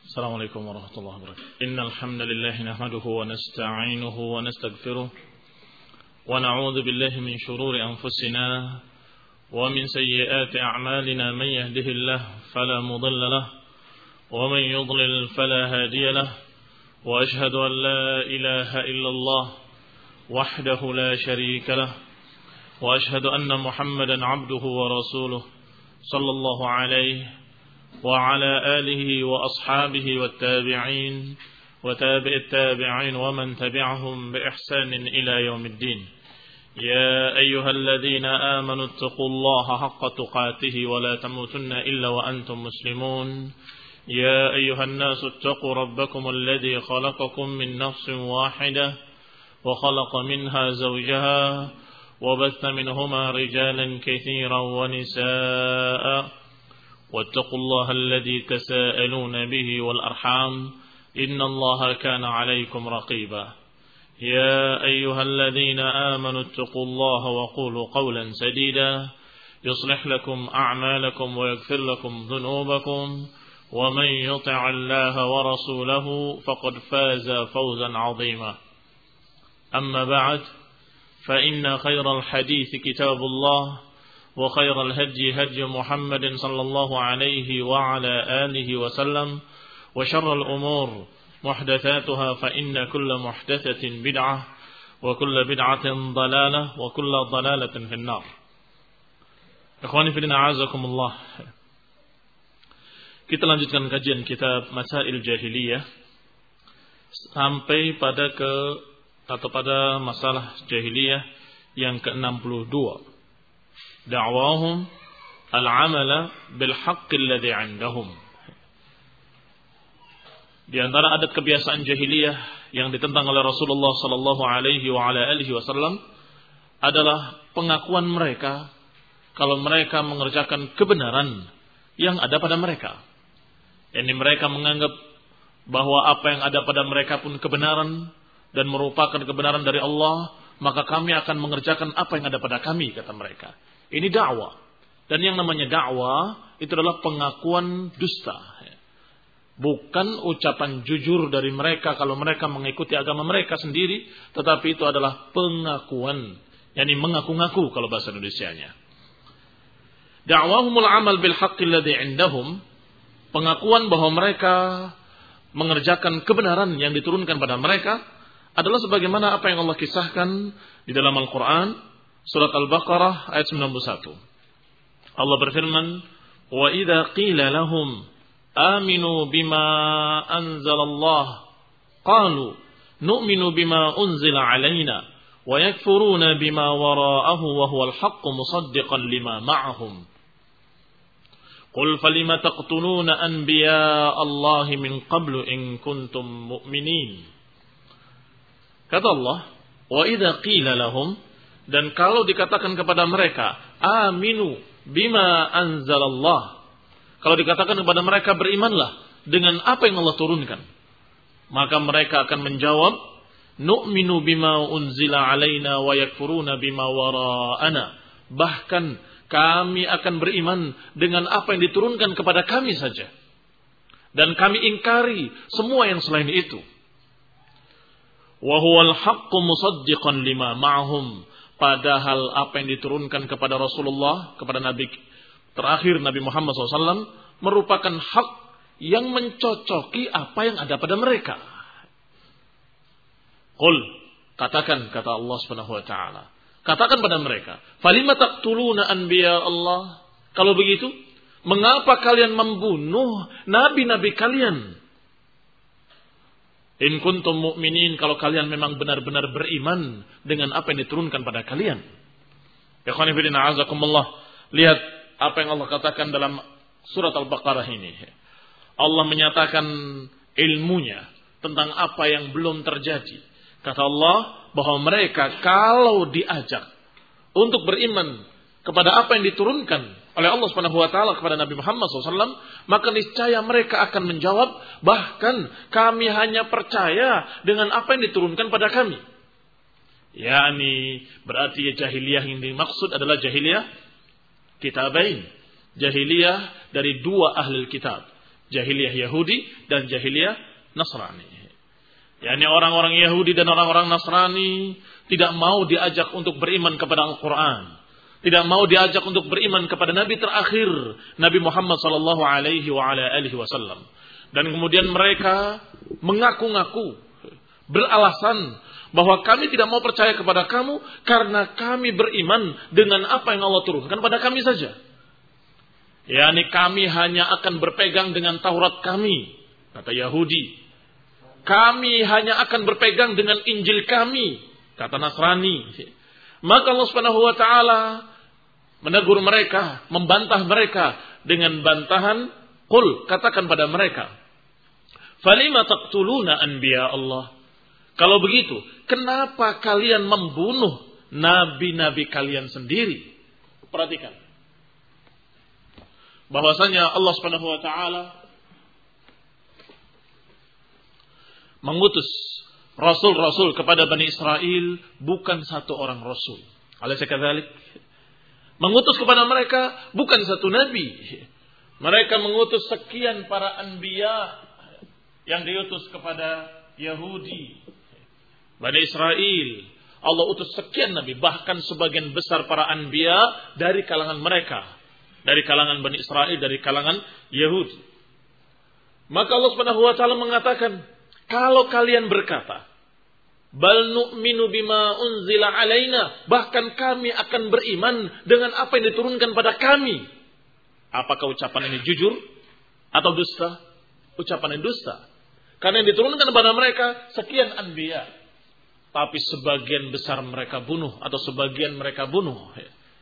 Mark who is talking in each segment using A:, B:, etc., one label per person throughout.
A: السلام عليكم ورحمة الله وبركاته. إن الحمد لله نحمده ونستعينه ونستغفره ونعوذ بالله من شرور أنفسنا ومن سيئات أعمالنا. من يهده الله فلا مضل له ومن يضلل فلا هادي له وأشهد أن لا إله إلا الله وحده لا شريك له وأشهد أن محمدا عبده ورسوله صلى الله عليه وعلى آله وأصحابه والتابعين وتابع التابعين ومن تبعهم بإحسان إلى يوم الدين. يا أيها الذين آمنوا اتقوا الله حق تقاته ولا تموتن إلا وأنتم مسلمون. يا أيها الناس اتقوا ربكم الذي خلقكم من نفس واحدة وخلق منها زوجها وبث منهما رجالا كثيرا ونساء واتقوا الله الذي تساءلون به والأرحام إن الله كان عليكم رقيبا. يا أيها الذين آمنوا اتقوا الله وقولوا قولا سديدا يصلح لكم أعمالكم ويغفر لكم ذنوبكم ومن يطع الله ورسوله فقد فاز فوزا عظيما. أما بعد فإن خير الحديث كتاب الله وخير الهدي هدي محمد صلى الله عليه وعلى آله وسلم وشر الأمور محدثاتها فإن كل محدثة بدعة وكل بدعة ضلالة وكل ضلالة في النار. Ikhwani fillah a'azakumullah. Kita lanjutkan kajian kitab Masail Jahiliyah sampai pada masalah jahiliyah yang ke-62. Da'wahum al-amala bil haqqi alladhi 'indahum. Di antara adat kebiasaan jahiliyah yang ditentang oleh Rasulullah sallallahu alaihi wa ala alihi wasallam adalah pengakuan mereka kalau mereka mengerjakan kebenaran yang ada pada mereka. Yani mereka menganggap bahwa apa yang ada pada mereka pun kebenaran dan merupakan kebenaran dari Allah, maka kami akan mengerjakan apa yang ada pada kami, kata mereka. Ini dakwah. Dan yang namanya dakwah itu adalah pengakuan dusta. Bukan ucapan jujur dari mereka kalau mereka mengikuti agama mereka sendiri, tetapi itu adalah pengakuan, yakni mengaku-ngaku kalau bahasa Indonesianya. Da'wahumul amal bil haqqi alladhi 'indahum, pengakuan bahwa mereka mengerjakan kebenaran yang diturunkan pada mereka adalah sebagaimana apa yang Allah kisahkan di dalam Al-Qur'an surat Al-Baqarah ayat 91. Allah berfirman, "Wa idza qila lahum aminu bima anzalallah qalu nu'minu bima unzila 'alaina wa yakfuruna bima wara'ahu wa huwal haqqu musaddiqan lima ma'ahum. Qul falima taqtuluna anbiya Allahi min qablu in kuntum mu'minin." Kata Allah, "Wa idza qila lahum," dan kalau dikatakan kepada mereka, aminu bima anzalallah, kalau dikatakan kepada mereka berimanlah dengan apa yang Allah turunkan, maka mereka akan menjawab, nu'minu bima unzila alaina wa yakfuruna bima wara'ana, bahkan kami akan beriman dengan apa yang diturunkan kepada kami saja, dan kami ingkari semua yang selain itu. Wa huwal haqqu musaddiqan lima ma'hum, padahal apa yang diturunkan kepada Rasulullah, kepada Nabi terakhir Nabi Muhammad SAW, merupakan hak yang mencocoki apa yang ada pada mereka. Qul, katakan, kata Allah Subhanahu wa taala, katakan pada mereka, falima taqtuluna anbiya Allah, kalau begitu mengapa kalian membunuh nabi-nabi kalian? In kuntum mu'minin, kalau kalian memang benar-benar beriman dengan apa yang diturunkan pada kalian. Ikhwani fillah a'azakumullah. Lihat apa yang Allah katakan dalam surat Al-Baqarah ini. Allah menyatakan ilmunya tentang apa yang belum terjadi. Kata Allah bahwa mereka kalau diajak untuk beriman kepada apa yang diturunkan oleh Allah Subhanahu wa taala kepada Nabi Muhammad SAW, maka niscaya mereka akan menjawab, bahkan kami hanya percaya dengan apa yang diturunkan pada kami. Yani berarti jahiliyah yang dimaksud adalah jahiliyah kitabain, jahiliyah dari dua ahli kitab, Jahiliyah Yahudi dan jahiliyah Nasrani. yakni orang-orang Yahudi dan orang-orang Nasrani tidak mau diajak untuk beriman kepada Al-Quran, tidak mau diajak untuk beriman kepada Nabi terakhir, Nabi Muhammad sallallahu alaihi wasallam. Dan kemudian mereka mengaku-ngaku, beralasan bahwa kami tidak mau percaya kepada kamu karena kami beriman dengan apa yang Allah turunkan pada kami saja. yakni kami hanya akan berpegang dengan Taurat kami, kata Yahudi. Kami hanya akan berpegang dengan Injil kami, kata Nasrani. Maka Allah Subhanahu wa taala menegur mereka, membantah mereka dengan bantahan, qul, katakan pada mereka, falima taqtuluna anbiya Allah. Kalau begitu, kenapa kalian membunuh nabi-nabi kalian sendiri? Perhatikan bahwasanya Allah Subhanahu wa taala mengutus rasul-rasul kepada Bani Israel, bukan satu orang rasul. Alaysa kadzalik? Mengutus kepada mereka bukan satu nabi. Mereka mengutus sekian para anbiya yang diutus kepada Yahudi, Bani Israel. Allah utus sekian nabi, bahkan sebagian besar para anbiya dari kalangan mereka, dari kalangan Bani Israel, dari kalangan Yahudi. Maka Allah Subhanahu wa taala mengatakan, kalau kalian berkata, bal nu'minu bima unzila alaina, bahkan kami akan beriman dengan apa yang diturunkan pada kami. Apakah ucapan ini jujur atau dusta? Ucapan ini dusta. Karena yang diturunkan kepada mereka sekian anbiya, tapi sebagian besar mereka bunuh, atau sebagian mereka bunuh.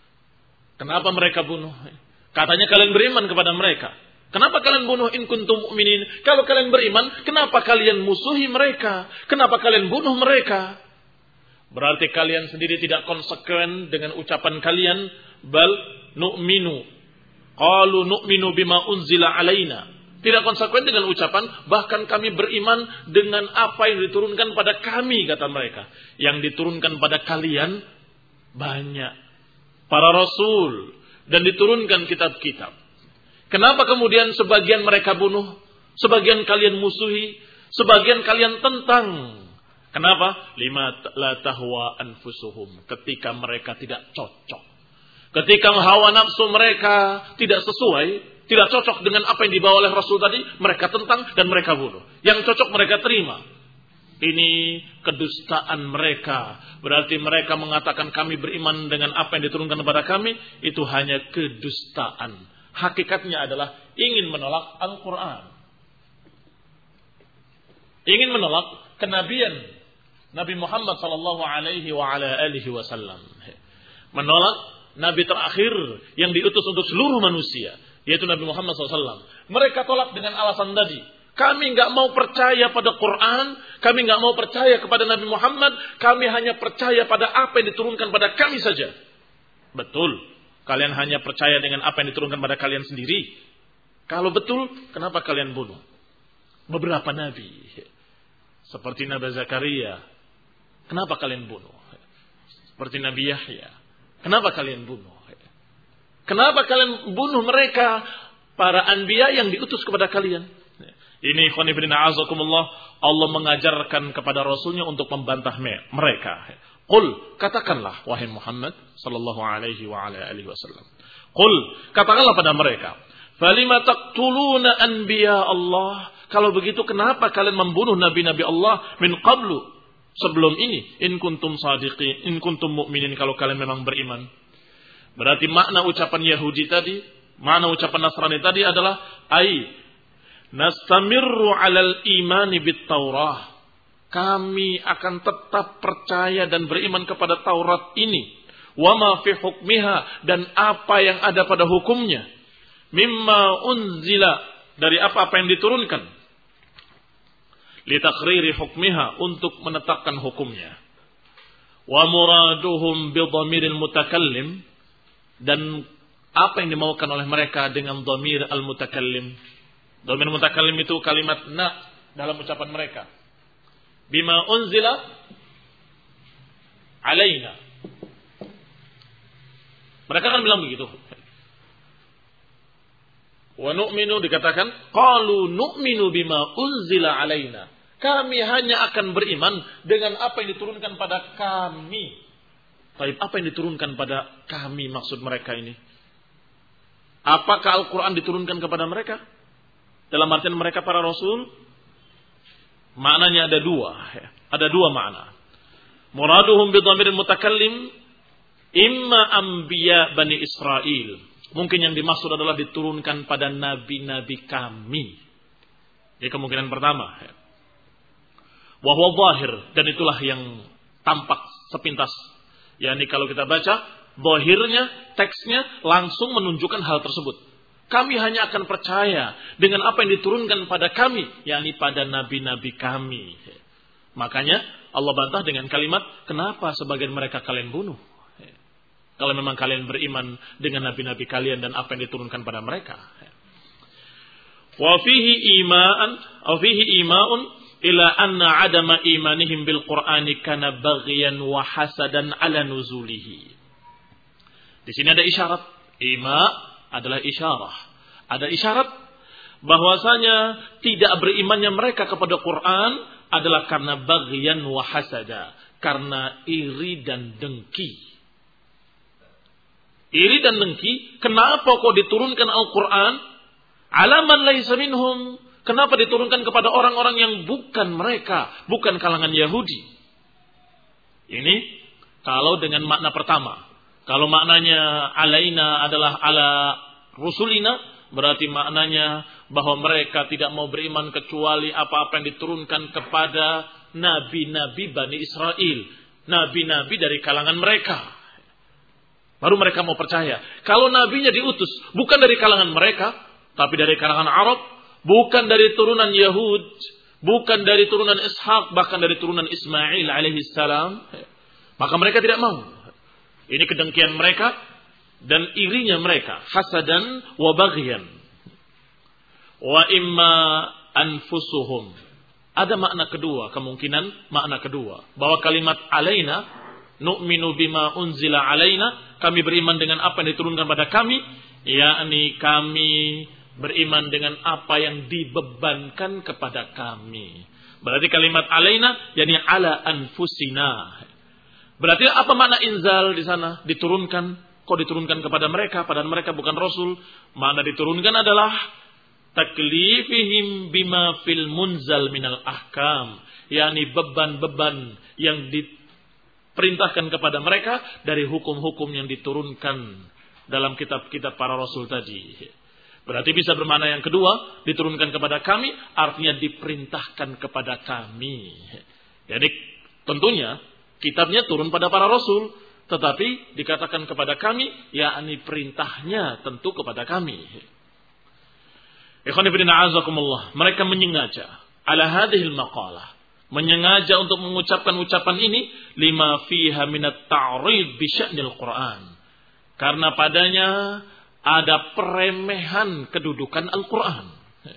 A: Kenapa mereka bunuh? Katanya kalian beriman kepada mereka. Kenapa kalian bunuh in kuntum mu'minin? Kalau kalian beriman, kenapa kalian musuhi mereka? Kenapa kalian bunuh mereka? Berarti kalian sendiri tidak konsekuen dengan ucapan kalian, bal nu'minu. Qalu nu'minu bima unzila alaina. Tidak konsekuen dengan ucapan, bahkan kami beriman dengan apa yang diturunkan pada kami, kata mereka. Yang diturunkan pada kalian banyak para rasul dan diturunkan kitab-kitab. Kenapa kemudian sebagian mereka bunuh, sebagian kalian musuhi, sebagian kalian tentang? Kenapa? Lima la tahwa anfusuhum, ketika mereka tidak cocok. Ketika hawa nafsu mereka tidak sesuai, tidak cocok dengan apa yang dibawa oleh Rasul tadi, mereka tentang dan mereka bunuh. Yang cocok mereka terima. Ini kedustaan mereka. Berarti mereka mengatakan kami beriman dengan apa yang diturunkan kepada kami, itu hanya kedustaan. Hakikatnya adalah ingin menolak Al-Quran. Ingin menolak kenabian Nabi Muhammad sallallahu alaihi wasallam. Menolak Nabi terakhir yang diutus untuk seluruh manusia, yaitu Nabi Muhammad SAW. Mereka tolak dengan alasan tadi. Kami nggak mau percaya pada Quran, kami nggak mau percaya kepada Nabi Muhammad, kami hanya percaya pada apa yang diturunkan pada kami saja. Betul. Kalian hanya percaya dengan apa yang diturunkan pada kalian sendiri. Kalau betul, kenapa kalian bunuh beberapa nabi? Seperti Nabi Zakaria. Kenapa kalian bunuh? Seperti Nabi Yahya. Kenapa kalian bunuh? Kenapa kalian bunuh mereka, para anbiya yang diutus kepada kalian? Ini ikhwan fillah a'azakumullah, Allah mengajarkan kepada Rasulnya untuk membantah mereka. Qul, katakanlah wahai Muhammad sallallahu alaihi wasallam. Qul, katakanlah pada mereka, falima taqtuluna anbiya Allah? Kalau begitu kenapa kalian membunuh nabi-nabi Allah min qablu, sebelum ini, in kuntum sadiqin, in kuntum mu'minin, kalau kalian memang beriman. Berarti makna ucapan Yahudi tadi, makna ucapan Nasrani tadi adalah ai nastamirru 'alal imani bit Taurah. Kami akan tetap percaya dan beriman kepada Taurat ini. Wa ma fi hukmiha, dan apa yang ada pada hukumnya. Mimma unzila, dari apa-apa yang diturunkan. Li taqriri hukmiha, untuk menetapkan hukumnya. Wa muraduhum bi dhamiril mutakallim, dan apa yang dimaukan oleh mereka dengan dhamir al-mutakallim. Dhamir mutakallim itu kalimat na dalam ucapan mereka. Bima unzila alaina. Mereka kan bilang begitu. Wa nu'minu dikatakan qalu nu'minu bima unzila alaina. Kami hanya akan beriman dengan apa yang diturunkan pada kami. Baik, apa yang diturunkan pada kami maksud mereka ini? Apakah Al-Quran diturunkan kepada mereka? Dalam artian mereka para rasul? Maknanya ada dua. Ada dua makna. Muraduhum bidhamiril mutakallim imma anbiya Bani Israel. Mungkin yang dimaksud adalah diturunkan pada nabi-nabi kami. Ini kemungkinan pertama. Wa huwa zahir, dan itulah yang tampak sepintas. Yani kalau kita baca, zahirnya, teksnya langsung menunjukkan hal tersebut. Kami hanya akan percaya dengan apa yang diturunkan pada kami, yakni pada nabi-nabi kami. Makanya Allah bantah dengan kalimat, kenapa sebagian mereka kalian bunuh? Kalau memang kalian beriman dengan nabi-nabi kalian dan apa yang diturunkan pada mereka. Wa fihi ima'un ila anna adama imanihim bil Qur'ani kana baghyan wa hasadan ala nuzulihi. Di sini ada isyarat. Ima adalah isyarah. Ada isyarat bahwasanya tidak berimannya mereka kepada Quran adalah karena baghyan wa hasada, karena iri dan dengki. Iri dan dengki, kenapa kok diturunkan Al-Quran? Alaman laisa minhum. Kenapa diturunkan kepada orang-orang yang bukan mereka, bukan kalangan Yahudi? Ini kalau dengan makna pertama. Kalau maknanya alaina adalah ala rusulina, berarti maknanya bahwa mereka tidak mau beriman kecuali apa-apa yang diturunkan kepada nabi-nabi Bani Israel. Nabi-nabi dari kalangan mereka. Baru mereka mau percaya. Kalau nabinya diutus bukan dari kalangan mereka, tapi dari kalangan Arab, bukan dari turunan Yahud, bukan dari turunan Ishaq, bahkan dari turunan Ismail alaihi salam, maka mereka tidak mau. Ini kedengkian mereka dan irinya mereka, hasadan wa baghyan. Wa imma anfusuhum. Ada makna kedua, kemungkinan makna kedua, bahwa kalimat alaina, nu'minu bima unzila alaina, kami beriman dengan apa yang diturunkan pada kami, yakni kami beriman dengan apa yang dibebankan kepada kami. Berarti kalimat alaina, yakni ala anfusina. Berarti apa makna inzal di sana? Diturunkan. Kok diturunkan kepada mereka? Padahal mereka bukan rasul. Makna diturunkan adalah taklifihim bima fil munzal minal ahkam, yakni beban-beban yang perintahkan kepada mereka dari hukum-hukum yang diturunkan dalam kitab-kitab para rasul tadi. Berarti bisa bermakna yang kedua, diturunkan kepada kami, artinya diperintahkan kepada kami. Jadi tentunya kitabnya turun pada para rasul, tetapi dikatakan kepada kami, yakni perintahnya tentu kepada kami. Ikhwan fillah a'azakumullah, mereka menyengaja ala hadhil maqalah, menyengaja untuk mengucapkan ucapan ini lima fiha minat ta'rid bi sya'nil Qur'an. Karena padanya ada peremehan kedudukan Al-Qur'an.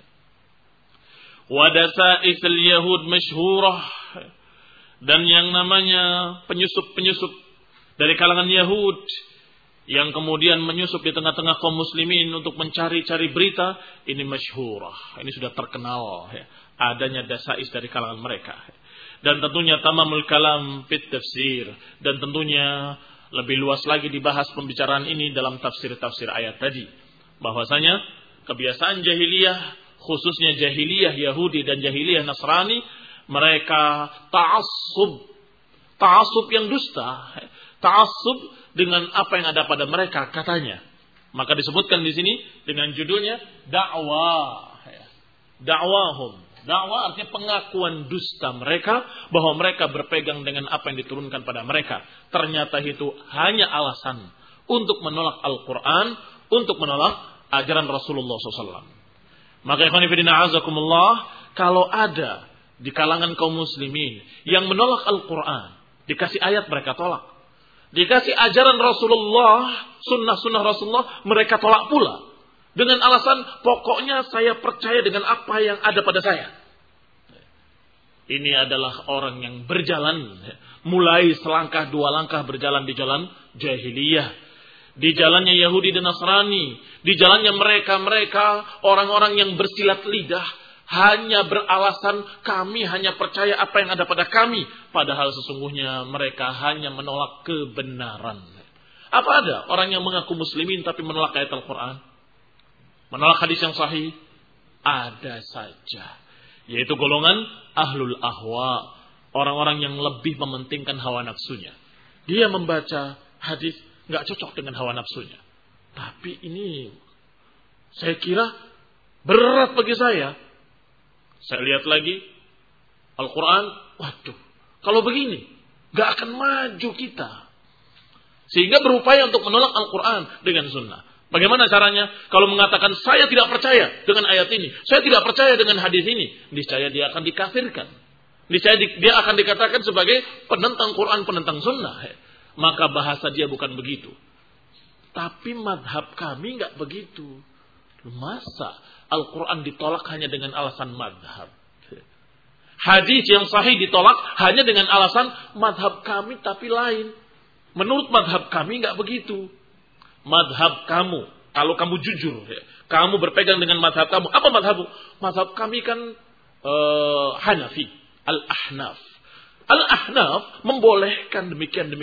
A: Wa dasaisil yahud masyhurah, dan yang namanya penyusup-penyusup dari kalangan Yahud yang kemudian menyusup di tengah-tengah kaum muslimin untuk mencari-cari berita, ini masyhurah. Ini sudah terkenal adanya dasais dari kalangan mereka. Dan tentunya tamamul kalam fit tafsir, dan tentunya lebih luas lagi dibahas pembicaraan ini dalam tafsir-tafsir ayat tadi, bahwasanya kebiasaan jahiliyah, khususnya jahiliyah Yahudi dan jahiliyah Nasrani, mereka ta'assub yang dusta, ta'assub dengan apa yang ada pada mereka katanya. Maka disebutkan di sini dengan judulnya dakwahum. Dakwah artinya pengakuan dusta mereka bahwa mereka berpegang dengan apa yang diturunkan pada mereka. Ternyata itu hanya alasan untuk menolak Al-Quran, untuk menolak ajaran Rasulullah SAW. Maka ikhwan fillah a'azakumullah, kalau ada di kalangan kaum muslimin yang menolak Al-Quran, dikasih ayat mereka tolak, dikasih ajaran Rasulullah, sunnah-sunnah Rasulullah, mereka tolak pula. Dengan alasan, pokoknya saya percaya dengan apa yang ada pada saya. Ini adalah orang yang berjalan, mulai selangkah dua langkah berjalan di jalan jahiliyah. di jalannya Yahudi dan Nasrani, di jalannya mereka orang-orang yang bersilat lidah, hanya beralasan kami hanya percaya apa yang ada pada kami, padahal sesungguhnya mereka hanya menolak kebenaran. Apa ada orang yang mengaku muslimin tapi menolak ayat Al-Quran? Menolak hadis yang sahih? Ada saja. Yaitu golongan ahlul ahwa, orang-orang yang lebih mementingkan hawa nafsunya. Dia membaca hadis nggak cocok dengan hawa nafsunya. Tapi ini saya kira berat bagi saya. Saya lihat lagi Al-Quran, waduh, kalau begini nggak akan maju kita. Sehingga berupaya untuk menolak Al-Quran dengan sunnah. Bagaimana caranya? Kalau mengatakan saya tidak percaya dengan ayat ini, saya tidak percaya dengan hadis ini, niscaya dia akan dikafirkan. Niscaya dia akan dikatakan sebagai penentang Quran, penentang sunnah. Maka bahasa dia bukan begitu. Tapi madhab kami nggak begitu. Masa Al-Quran ditolak hanya dengan alasan madhab? Hadis yang sahih ditolak hanya dengan alasan madhab kami tapi lain. Menurut madhab kami nggak begitu. Madhab kamu, kalau kamu jujur, kamu berpegang dengan madhab kamu. Apa madhabmu? Madhab kami kan Hanafi, Al-Ahnaf. Al-Ahnaf membolehkan demikian.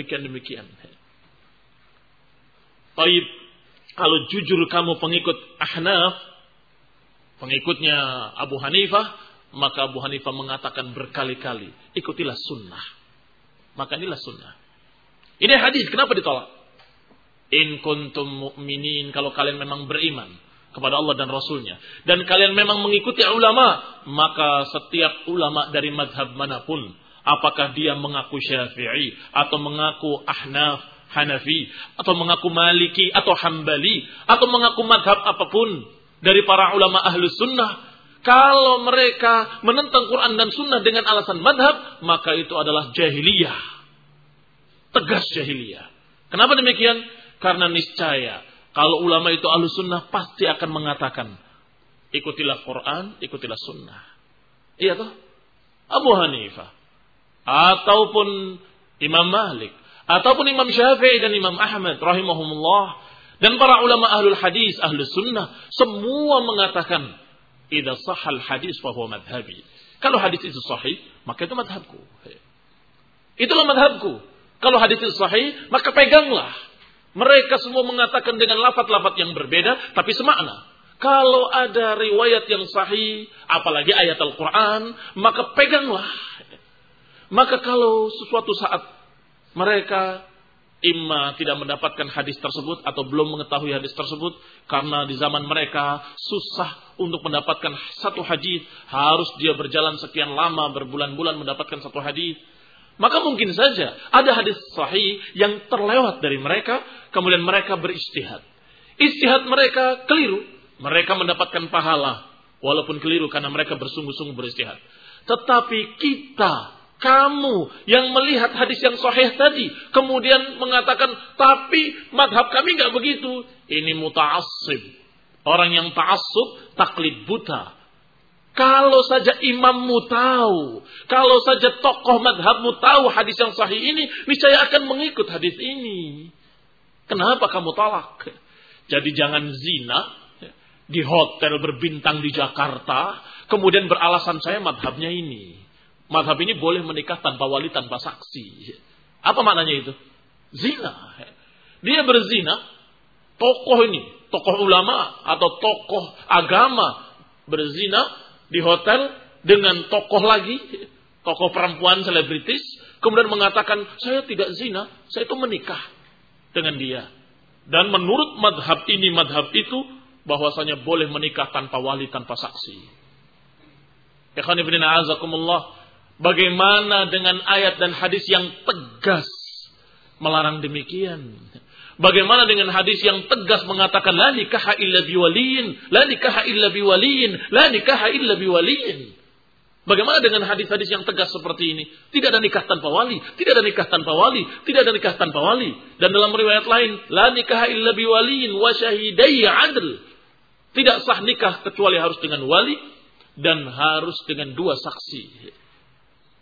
A: Baik, kalau jujur kamu pengikut Ahnaf, pengikutnya Abu Hanifah, maka Abu Hanifah mengatakan berkali-kali, ikutilah sunnah. Maka inilah sunnah. Ini hadis, kenapa ditolak? In kuntum mu'minin, kalau kalian memang beriman kepada Allah dan Rasulnya, dan kalian memang mengikuti ulama, maka setiap ulama dari madhab manapun, apakah dia mengaku Syafi'i, atau mengaku Ahnaf, Hanafi, atau mengaku Maliki, atau Hambali, atau mengaku madhab apapun dari para ulama ahlus sunnah, kalau mereka menentang Quran dan sunnah dengan alasan madhab, maka itu adalah jahiliyah. Tegas jahiliyah. Kenapa demikian? Karena niscaya kalau ulama itu ahlus sunnah pasti akan mengatakan ikutilah Quran, ikutilah sunnah. Iya toh? Abu Hanifah ataupun Imam Malik ataupun Imam Syafi'i dan Imam Ahmad rahimahumullah dan para ulama ahlul hadis, ahlus sunnah, semua mengatakan idza sahhal hadis fa huwa madhhabi. Kalau hadis itu sahih, maka itu madhabku. Itulah madhabku. Kalau hadis itu sahih, maka peganglah. Mereka semua mengatakan dengan lafaz-lafaz yang berbeda, tapi semakna. Kalau ada riwayat yang sahih, apalagi ayat Al-Quran, maka peganglah. Maka kalau sesuatu saat mereka imma tidak mendapatkan hadis tersebut atau belum mengetahui hadis tersebut, karena di zaman mereka susah untuk mendapatkan satu hadis, harus dia berjalan sekian lama, berbulan-bulan mendapatkan satu hadis. Maka mungkin saja ada hadis sahih yang terlewat dari mereka, kemudian mereka beristihad. Istihad mereka keliru, mereka mendapatkan pahala, walaupun keliru karena mereka bersungguh-sungguh beristihad. Tetapi kita, kamu yang melihat hadis yang sahih tadi, kemudian mengatakan, tapi madhab kami nggak begitu. Ini muta'assib. Orang yang ta'assub, taklid buta. Kalau saja imammu tahu, kalau saja tokoh madhabmu tahu hadis yang sahih ini, niscaya akan mengikut hadis ini. Kenapa kamu tolak? Jadi jangan zina di hotel berbintang di Jakarta, kemudian beralasan saya madhabnya ini. Madhab ini boleh menikah tanpa wali, tanpa saksi. Apa maknanya itu? Zina. Dia berzina, tokoh ini, tokoh ulama atau tokoh agama berzina di hotel dengan tokoh lagi, tokoh perempuan selebritis, kemudian mengatakan, saya tidak zina, saya itu menikah dengan dia. Dan menurut madhab ini, madhab itu, bahwasanya boleh menikah tanpa wali, tanpa saksi. Ikhwan ibn a'azakumullah, bagaimana dengan ayat dan hadis yang tegas melarang demikian? Bagaimana dengan hadis yang tegas mengatakan la nikaha illa biwaliyin, la nikaha illa biwaliyin, la nikaha illa biwaliyin? Bagaimana dengan hadis-hadis yang tegas seperti ini? Tidak ada nikah tanpa wali, tidak ada nikah tanpa wali, tidak ada nikah tanpa wali. Dan dalam riwayat lain, la nikaha illa biwaliyin wa syahidai adl. Tidak sah nikah kecuali harus dengan wali dan harus dengan dua saksi.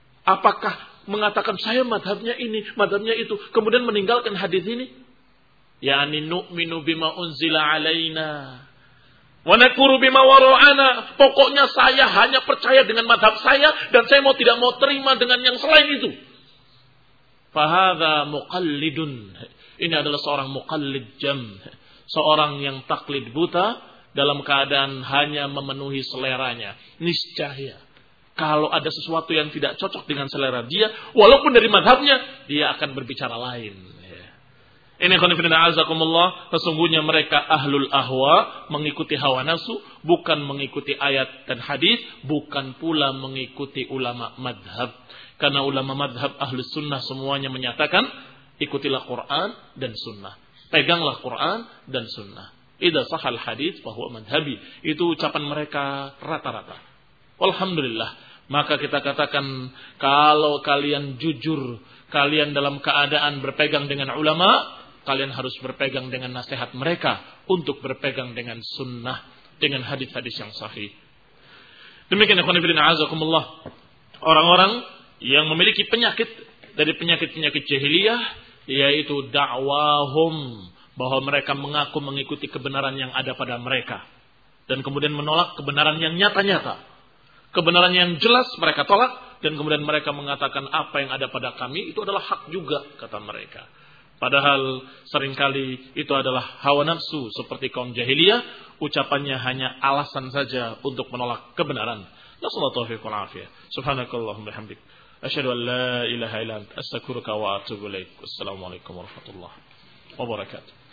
A: Apakah mengatakan saya madhabnya ini, madhabnya itu, kemudian meninggalkan hadis ini? Yani nu'minu bima unzila alaina wa nakfuru bima wara'ana. Pokoknya saya hanya percaya dengan madhab saya dan saya tidak mau terima dengan yang selain itu. Fahadha muqallidun. Ini adalah seorang muqallid jam. Seorang yang taklid buta dalam keadaan hanya memenuhi seleranya. Niscaya kalau ada sesuatu yang tidak cocok dengan selera dia, walaupun dari madhabnya, dia akan berbicara lain. Ini khonifidina azakumullah, sesungguhnya mereka ahlul ahwa, mengikuti hawa nafsu, bukan mengikuti ayat dan hadis, bukan pula mengikuti ulama madhab. Karena ulama madhab ahlus sunnah semuanya menyatakan, ikutilah Quran dan sunnah. Peganglah Quran dan sunnah. Idza sahal hadis fahuwa madhabi. Itu ucapan mereka rata-rata. Alhamdulillah. Maka kita katakan, kalau kalian jujur, kalian dalam keadaan berpegang dengan ulama, kalian harus berpegang dengan nasihat mereka untuk berpegang dengan sunnah, dengan hadis-hadis yang sahih. Demikian ikhwan fillah azakumullah, orang-orang yang memiliki penyakit dari penyakit-penyakit jahiliyah, yaitu dakwahum, bahwa mereka mengaku mengikuti kebenaran yang ada pada mereka dan kemudian menolak kebenaran yang nyata-nyata. Kebenaran yang jelas mereka tolak dan kemudian mereka mengatakan apa yang ada pada kami itu adalah hak juga, kata mereka. Padahal seringkali itu adalah hawa nafsu seperti kaum jahiliyah, ucapannya hanya alasan saja untuk menolak kebenaran. Nasallahu taufiq wal afiyah. Subhanakallahumma bihamdik, asyhadu an la ilaha illa anta, astaghfiruka wa atubu ilaik. Wassalamualaikum warahmatullahi wabarakatuh.